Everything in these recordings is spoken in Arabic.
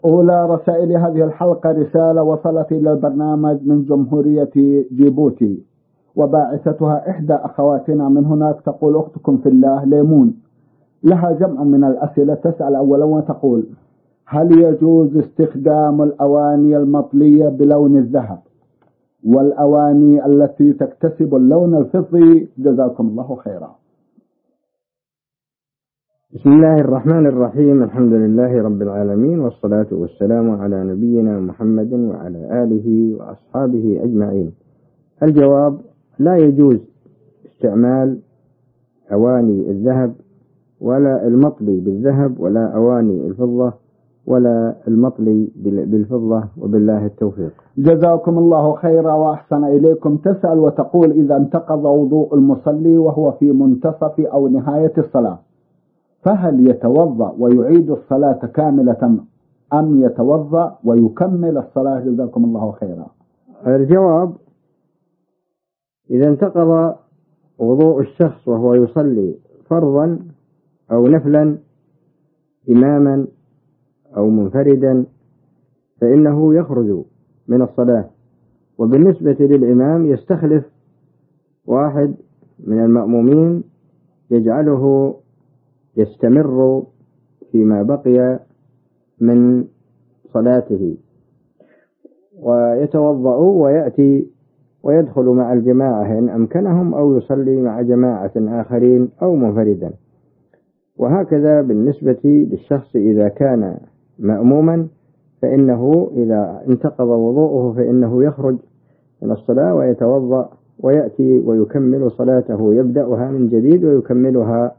أولى رسائل هذه الحلقة رسالة وصلت إلى البرنامج من جمهورية جيبوتي، وباعثتها إحدى أخواتنا من هناك. تقول: أختكم في الله ليمون، لها جمع من الأسئلة. تسأل أولا وتقول: هل يجوز استخدام الأواني المطلية بلون الذهب والأواني التي تكتسب اللون الفضي؟ جزاكم الله خيرا. بسم الله الرحمن الرحيم. الحمد لله رب العالمين، والصلاة والسلام على نبينا محمد وعلى آله وأصحابه أجمعين. الجواب: لا يجوز استعمال أواني الذهب ولا المطلي بالذهب ولا أواني الفضة ولا المطلي بالفضة، وبالله التوفيق. جزاكم الله خيرا وأحسن إليكم. تسأل وتقول: إذا انتقض وضوء المصلي وهو في منتصف أو نهاية الصلاة، فهل يتوضأ ويعيد الصلاة كاملة أم يتوضأ ويكمل الصلاة؟ جزاكم الله خيرا. الجواب: إذا انتقض وضوء الشخص وهو يصلي فرضا أو نفلا إماما أو منفردا فإنه يخرج من الصلاة. وبالنسبة للإمام يستخلف واحد من المأمومين يجعله يستمر فيما بقي من صلاته، ويتوضأ ويأتي ويدخل مع الجماعة إن أمكنهم، أو يصلي مع جماعة آخرين أو منفردا. وهكذا بالنسبة للشخص إذا كان مأموما فإنه إذا انتقض وضوءه فإنه يخرج من الصلاة ويتوضأ ويأتي ويكمل صلاته، يبدأها من جديد ويكملها.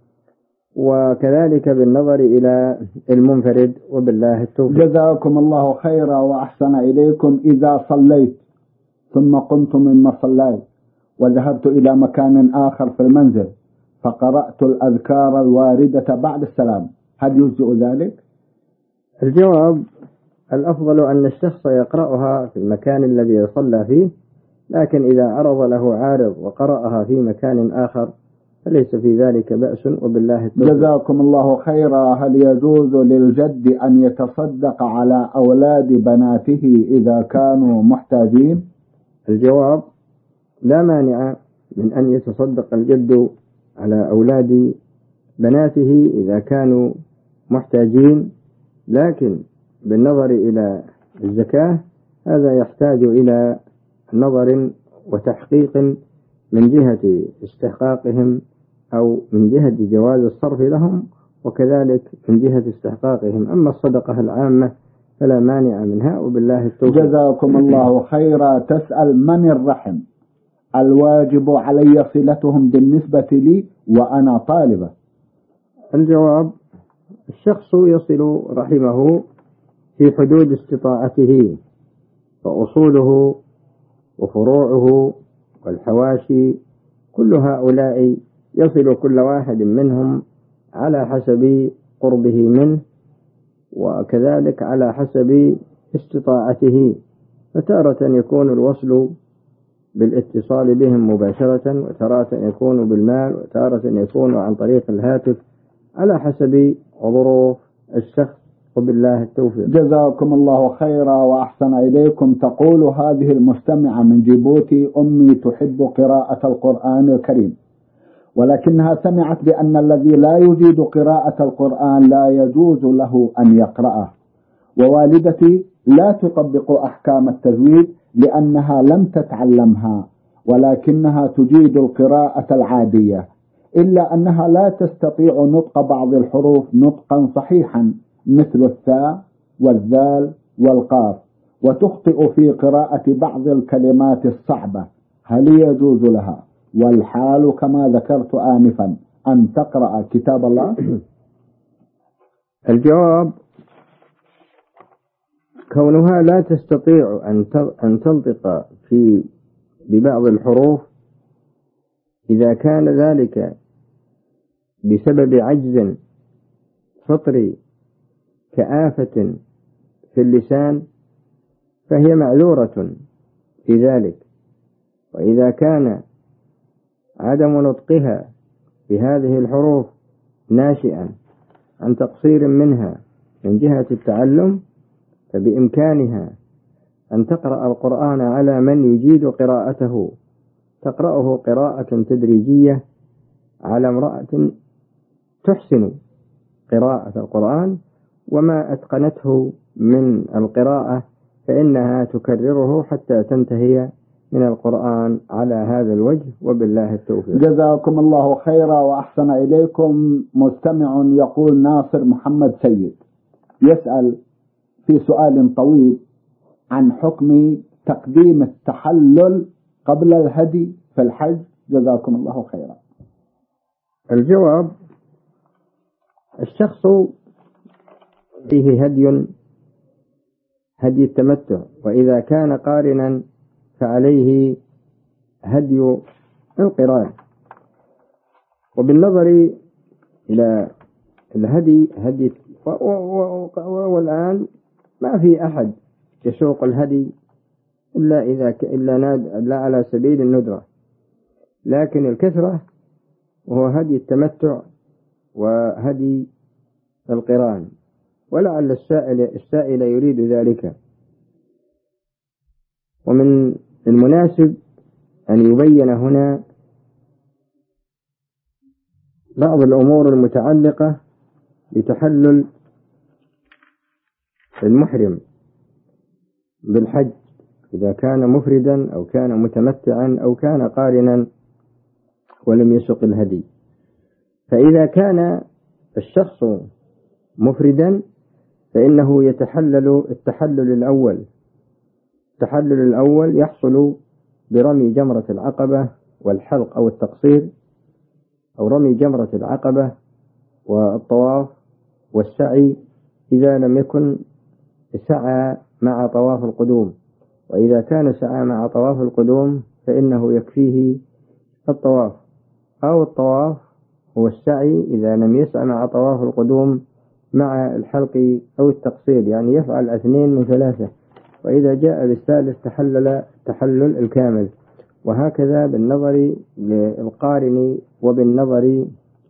وكذلك بالنظر إلى المنفرد، وبالله التوفيق. جزاكم الله خيرا وأحسن إليكم. إذا صليت ثم قمت مما صليت وذهبت إلى مكان آخر في المنزل فقرأت الأذكار الواردة بعد السلام، هل يجزئ ذلك؟ الجواب: الأفضل أن الشخص يقرأها في المكان الذي صلى فيه، لكن إذا عرض له عارض وقرأها في مكان آخر فليس في ذلك بأس، وبالله التوفيق. جزاكم الله خيرا. هل يجوز للجد أن يتصدق على أولاد بناته إذا كانوا محتاجين؟ الجواب: لا مانع من أن يتصدق الجد على أولاد بناته إذا كانوا محتاجين، لكن بالنظر إلى الزكاة هذا يحتاج إلى نظر وتحقيق من جهة استحقاقهم أو من جهة جواز الصرف لهم، وكذلك من جهة استحقاقهم. أما الصدقة العامة فلا مانع منها، وبالله التوفيق. جزاكم الله خيرا. تسأل: من الرحم الواجب علي صلتهم بالنسبة لي وأنا طالبة؟ الجواب: الشخص يصل رحمه في حدود استطاعته، فأصوله وفروعه والحواشي كل هؤلاء يصل كل واحد منهم على حسب قربه منه، وكذلك على حسب استطاعته. فتارة يكون الوصل بالاتصال بهم مباشرة، وتارة يكون بالمال، وتارة يكون عن طريق الهاتف، على حسب ظروف الشخص، وبالله التوفيق. جزاكم الله خيرا وأحسن إليكم. تقول هذه المستمعة من جيبوتي: أمي تحب قراءة القرآن الكريم، ولكنها سمعت بأن الذي لا يجيد قراءة القرآن لا يجوز له أن يقرأه، ووالدتي لا تطبق أحكام التجويد لأنها لم تتعلمها، ولكنها تجيد القراءة العادية، إلا أنها لا تستطيع نطق بعض الحروف نطقا صحيحا مثل الثاء والذال والقاف، وتخطئ في قراءة بعض الكلمات الصعبة. هل يجوز لها والحال كما ذكرت آنفا أن تقرأ كتاب الله؟ الجواب: كونها لا تستطيع أن تنطق ببعض الحروف، إذا كان ذلك بسبب عجز فطري كآفة في اللسان فهي معذورة في ذلك. وإذا كان عدم نطقها بهذه الحروف ناشئا عن تقصير منها من جهة التعلم فبإمكانها أن تقرأ القرآن على من يجيد قراءته، تقرأه قراءة تدريجية على امرأة تحسن قراءة القرآن وما أتقنته من القراءة، فإنها تكرره حتى تنتهي من القرآن على هذا الوجه، وبالله التوفيق. جزاكم الله خيرا وأحسن إليكم. مستمع يقول ناصر محمد سيد يسأل في سؤال طويل عن حكم تقديم التحلل قبل الهدي في الحج، جزاكم الله خيرا. الجواب: الشخص فيه هدي التمتع، وإذا كان قارنا فعليه هدي القران. وبالنظر إلى هدي والآن ما في أحد يسوق الهدي إلا على سبيل الندرة، لكن الكثرة وهو هدي التمتع وهدي القران، ولعل السائل يريد ذلك. ومن المناسب أن يبين هنا بعض الأمور المتعلقة بتحلل المحرم بالحج إذا كان مفردا أو كان متمتعا أو كان قارنا ولم يسق الهدي. فإذا كان الشخص مفردا فإنه يتحلل التحلل الأول. التحلل الأول يحصل برمي جمرة العقبة والحلق أو التقصير، أو رمي جمرة العقبة والطواف والسعي إذا لم يكن سعى مع طواف القدوم. وإذا كان سعى مع طواف القدوم فإنه يكفيه الطواف، أو الطواف والسعي إذا لم يسعى مع طواف القدوم مع الحلق أو التقصير، يعني يفعل 2 من 3. وإذا جاء بالثالث تحلل التحلل الكامل. وهكذا بالنظر للقارن وبالنظر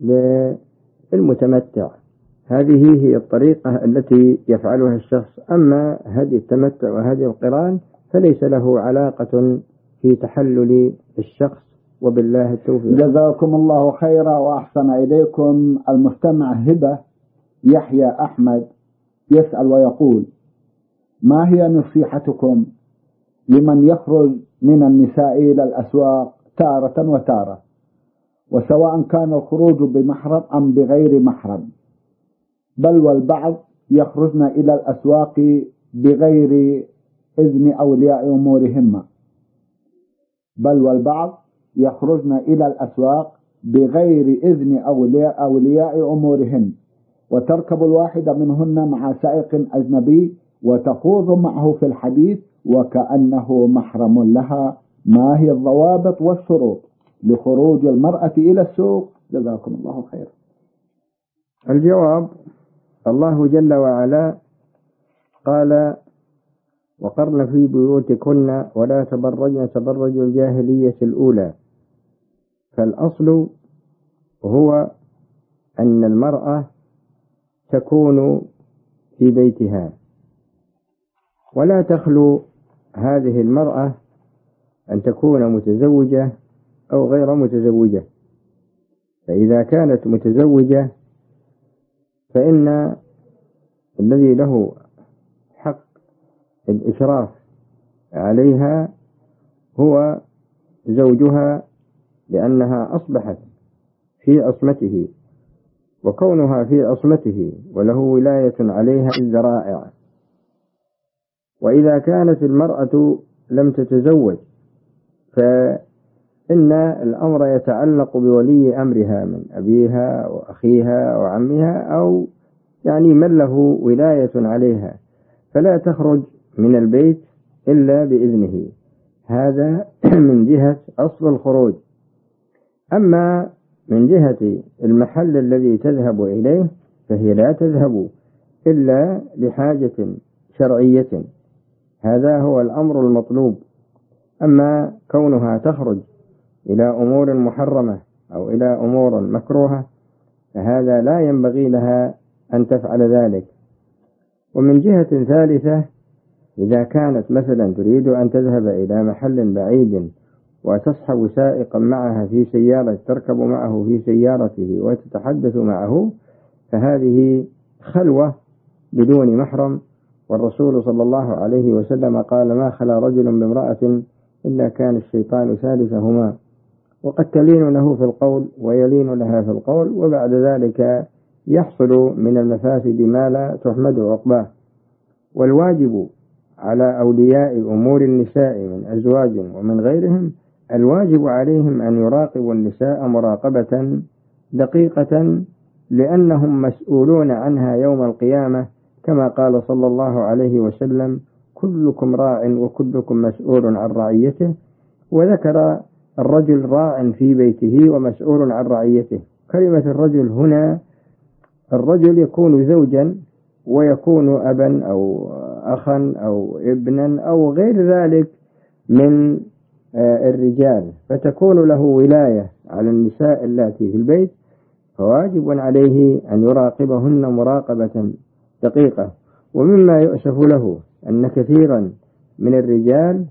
للمتمتع. هذه هي الطريقة التي يفعلها الشخص. أما هدي التمتع وهدي القران فليس له علاقة في تحلل الشخص، وبالله التوفيق. جزاكم الله خيرا وأحسن إليكم. المستمع هبة يحيى أحمد يسأل ويقول: ما هي نصيحتكم لمن يخرج من النساء إلى الأسواق تارة وتارة، وسواء كان الخروج بمحرم أم بغير محرم، بل والبعض يخرجن إلى الأسواق بغير إذن أولياء أمورهن، بل والبعض يخرجن إلى الأسواق بغير إذن أولياء أمورهن، وتركب الواحدة منهن مع سائق أجنبي وتخوض معه في الحديث وكأنه محرم لها. ما هي الضوابط والشروط لخروج المرأة إلى السوق؟ جزاكم الله خير. الجواب: الله جل وعلا قال: وقرن في بيوتكن ولا تبرجن تبرج الجاهلية الأولى. فالأصل هو أن المرأة تكون في بيتها، ولا تخلو هذه المرأة أن تكون متزوجة أو غير متزوجة. فإذا كانت متزوجة فإن الذي له حق الإشراف عليها هو زوجها، لأنها أصبحت في عصمته، وكونها في عصمته وله ولاية عليها الذرائع. وإذا كانت المرأة لم تتزوج فإن الأمر يتعلق بولي أمرها من أبيها وأخيها وعمها، أو يعني من له ولاية عليها، فلا تخرج من البيت إلا بإذنه. هذا من جهة أصل الخروج. أما من جهة المحل الذي تذهب إليه فهي لا تذهب إلا لحاجة شرعية، هذا هو الأمر المطلوب. أما كونها تخرج إلى أمور محرمة أو إلى أمور مكروهة فهذا لا ينبغي لها أن تفعل ذلك. ومن جهة ثالثة، إذا كانت مثلا تريد أن تذهب إلى محل بعيد وتصحب سائقا معها في سيارة، تركب معه في سيارته وتتحدث معه، فهذه خلوة بدون محرم. والرسول صلى الله عليه وسلم قال: ما خلا رجل بامرأة إلا كان الشيطان ثالثهما. وقد تلين له في القول ويلين لها في القول، وبعد ذلك يحصل من المفاسد ما لا تحمد عقباه. والواجب على أولياء أمور النساء من أزواج ومن غيرهم، الواجب عليهم أن يراقبوا النساء مراقبة دقيقة، لأنهم مسؤولون عنها يوم القيامة، كما قال صلى الله عليه وسلم: كلكم راع وكلكم مسؤول عن رعيته. وذكر الرجل راع في بيته ومسؤول عن رعيته. كلمة الرجل هنا، الرجل يكون زوجا ويكون أبا أو أخا أو ابنا أو غير ذلك من الرجال، فتكون له ولاية على النساء اللاتي في البيت، فواجب عليه أن يراقبهن مراقبة دقيقة. ومما يؤسف له أن كثيرا من الرجال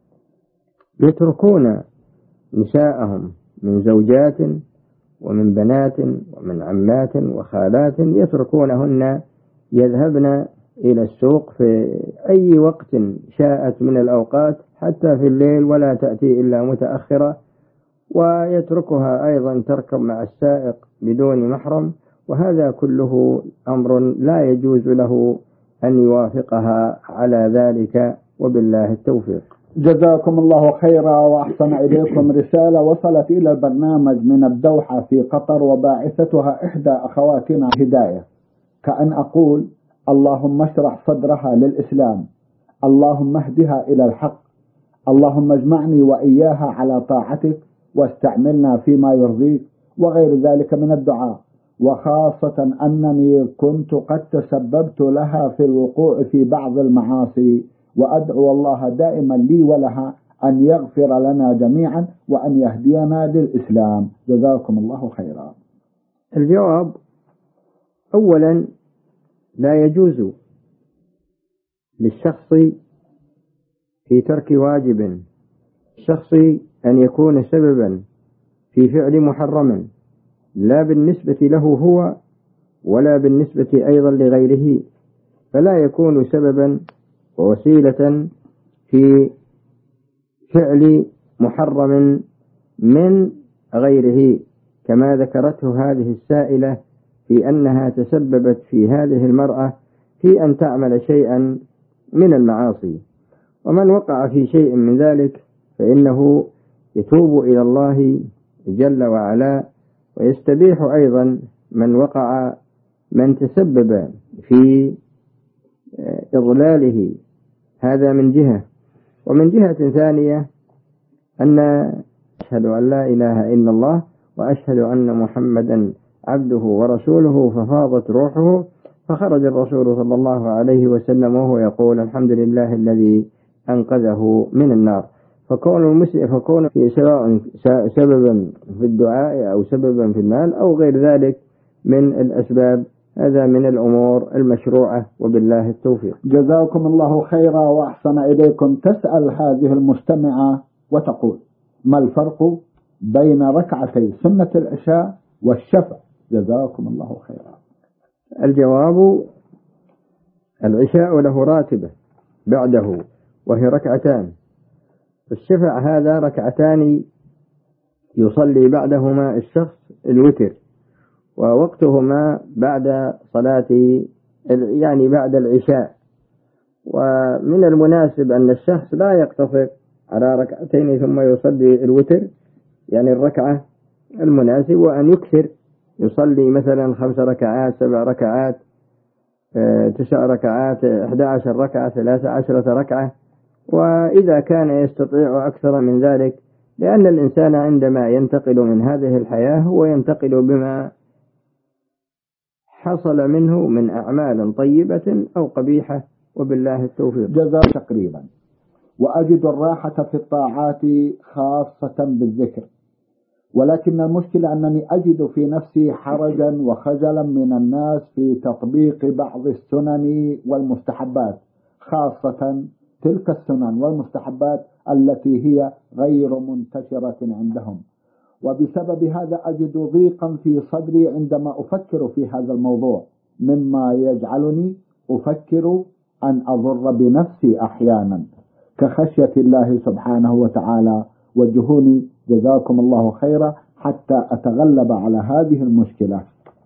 يتركون نساءهم من زوجات ومن بنات ومن عمات وخالات، يتركونهن يذهبن إلى السوق في أي وقت شاءت من الأوقات، حتى في الليل، ولا تأتي إلا متأخرة، ويتركها أيضا تركب مع السائق بدون محرم. وهذا كله أمر لا يجوز له أن يوافقها على ذلك، وبالله التوفيق. جزاكم الله خيرا وأحسن إليكم. رسالة وصلت إلى البرنامج من الدوحة في قطر، وباعثتها إحدى أخواتنا هداية، كأن أقول: اللهم اشرح صدرها للإسلام، اللهم اهدها إلى الحق، اللهم اجمعني وإياها على طاعتك واستعملنا فيما يرضيك، وغير ذلك من الدعاء. وخاصة أنني كنت قد تسببت لها في الوقوع في بعض المعاصي، وأدعو الله دائما لي ولها أن يغفر لنا جميعا وأن يهدينا للإسلام. جزاكم الله خيرا. الجواب: أولا، لا يجوز للشخص في ترك واجب شخصي أن يكون سببا في فعل محرم، لا بالنسبة له هو ولا بالنسبة أيضا لغيره، فلا يكون سببا ووسيلة في فعل محرم من غيره، كما ذكرته هذه السائلة في أنها تسببت في هذه المرأة في أن تعمل شيئا من المعاصي. ومن وقع في شيء من ذلك فإنه يتوب إلى الله جل وعلا، ويستبيح أيضا من تسبب في إضلاله. هذا من جهة. ومن جهة ثانية، أن أشهد أن لا إله إلا الله وأشهد أن محمدا عبده ورسوله، ففاضت روحه، فخرج الرسول صلى الله عليه وسلم وهو يقول: الحمد لله الذي أنقذه من النار. فكون في سواء سببا في الدعاء أو سببا في المال أو غير ذلك من الأسباب، هذا من الأمور المشروعة، وبالله التوفيق. جزاكم الله خيرا وأحسن إليكم. تسأل هذه المستمعة وتقول: ما الفرق بين ركعتي سنة العشاء والشفع؟ جزاكم الله خيرا. الجواب: العشاء له راتبة بعده وهي ركعتان، الشفع هذا ركعتان يصلي بعدهما الشخص الوتر، ووقتهما بعد صلاة بعد العشاء. ومن المناسب أن الشخص لا يقتصر على ركعتين ثم يصلي الوتر، الركعة المناسب، وأن يكثر، يصلي مثلا 5 ركعات 7 ركعات 9 ركعات 11 ركعة 13 ركعة. وإذا كان يستطيع أكثر من ذلك، لأن الإنسان عندما ينتقل من هذه الحياة هو ينتقل بما حصل منه من أعمال طيبة أو قبيحة، وبالله التوفيق. جزاء تقريبا. وأجد الراحة في الطاعات خاصة بالذكر، ولكن المشكلة أنني أجد في نفسي حرجا وخجلا من الناس في تطبيق بعض السنن والمستحبات، خاصة تلك السنن والمستحبات التي هي غير منتشرة عندهم. وبسبب هذا أجد ضيقا في صدري عندما أفكر في هذا الموضوع، مما يجعلني أفكر أن أضر بنفسي أحيانا، كخشية الله سبحانه وتعالى. وجهوني جزاكم الله خيرا حتى أتغلب على هذه المشكلة.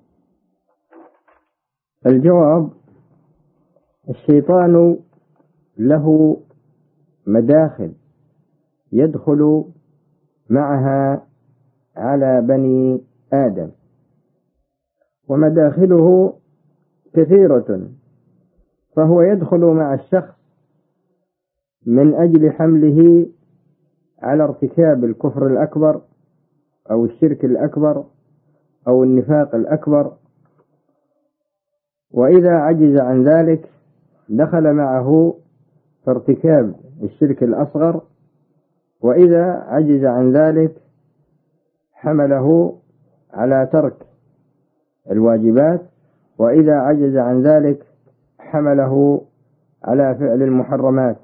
الجواب: الشيطان له مداخل يدخل معها على بني آدم، ومداخله كثيرة، فهو يدخل مع الشخص من أجل حمله على ارتكاب الكفر الأكبر أو الشرك الأكبر أو النفاق الأكبر، وإذا عجز عن ذلك دخل معه في ارتكاب الشرك الأصغر، وإذا عجز عن ذلك حمله على ترك الواجبات، وإذا عجز عن ذلك حمله على فعل المحرمات،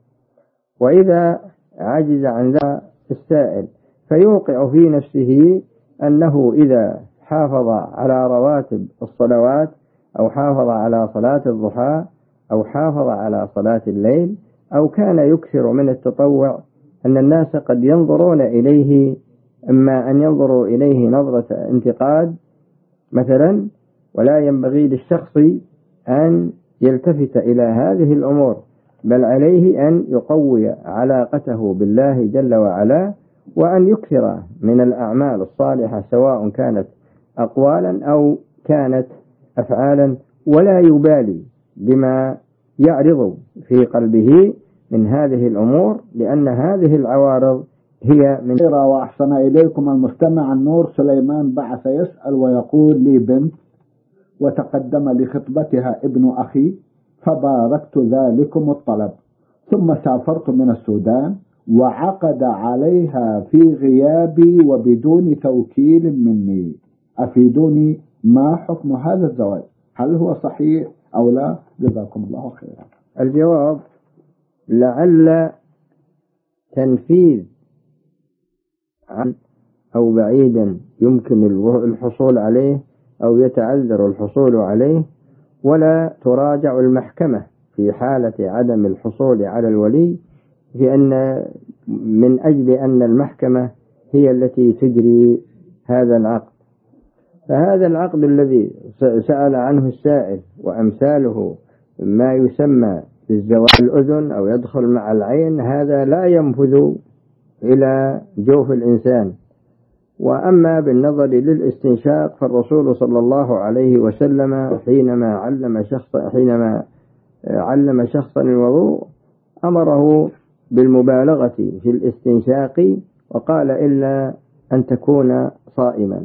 وإذا عجز عن ذلك السائل فيوقع في نفسه أنه إذا حافظ على رواتب الصلوات أو حافظ على صلاة الضحى أو حافظ على صلاة الليل أو كان يكثر من التطوع، أن الناس قد ينظرون إليه، إما أن ينظروا إليه نظرة انتقاد مثلا، ولا ينبغي للشخص أن يلتفت إلى هذه الأمور، بل عليه أن يقوي علاقته بالله جل وعلا، وأن يكثر من الأعمال الصالحة سواء كانت أقوالا أو كانت أفعالا، ولا يبالي بما يعرض في قلبه من هذه الأمور، لأن هذه العوارض هي من. وأحسن إليكم المستمع النور سليمان بعث يسأل ويقول: لي بنت وتقدم لخطبتها ابن أخي، فباركت ذلكم الطلب، ثم سافرت من السودان وعقد عليها في غيابي وبدون توكيل مني، أفيدوني ما حكم هذا الزواج؟ هل هو صحيح أو لا؟ جزاكم الله خيرا. الجواب: لعل تنفيذ عن أو بعيدا يمكن الحصول عليه أو يتعذر الحصول عليه، ولا تراجع المحكمة في حالة عدم الحصول على الولي، لأن من أجل أن المحكمة هي التي تجري هذا العقد. فهذا العقد الذي سأل عنه السائل وأمثاله ما يسمى بالزواج الأذن أو يدخل مع العين، هذا لا ينفذ إلى جوف الإنسان. وأما بالنظر للاستنشاق، فالرسول صلى الله عليه وسلم حينما علم شخصا الوضوء أمره بالمبالغة في الاستنشاق، وقال: إلا أن تكون صائما.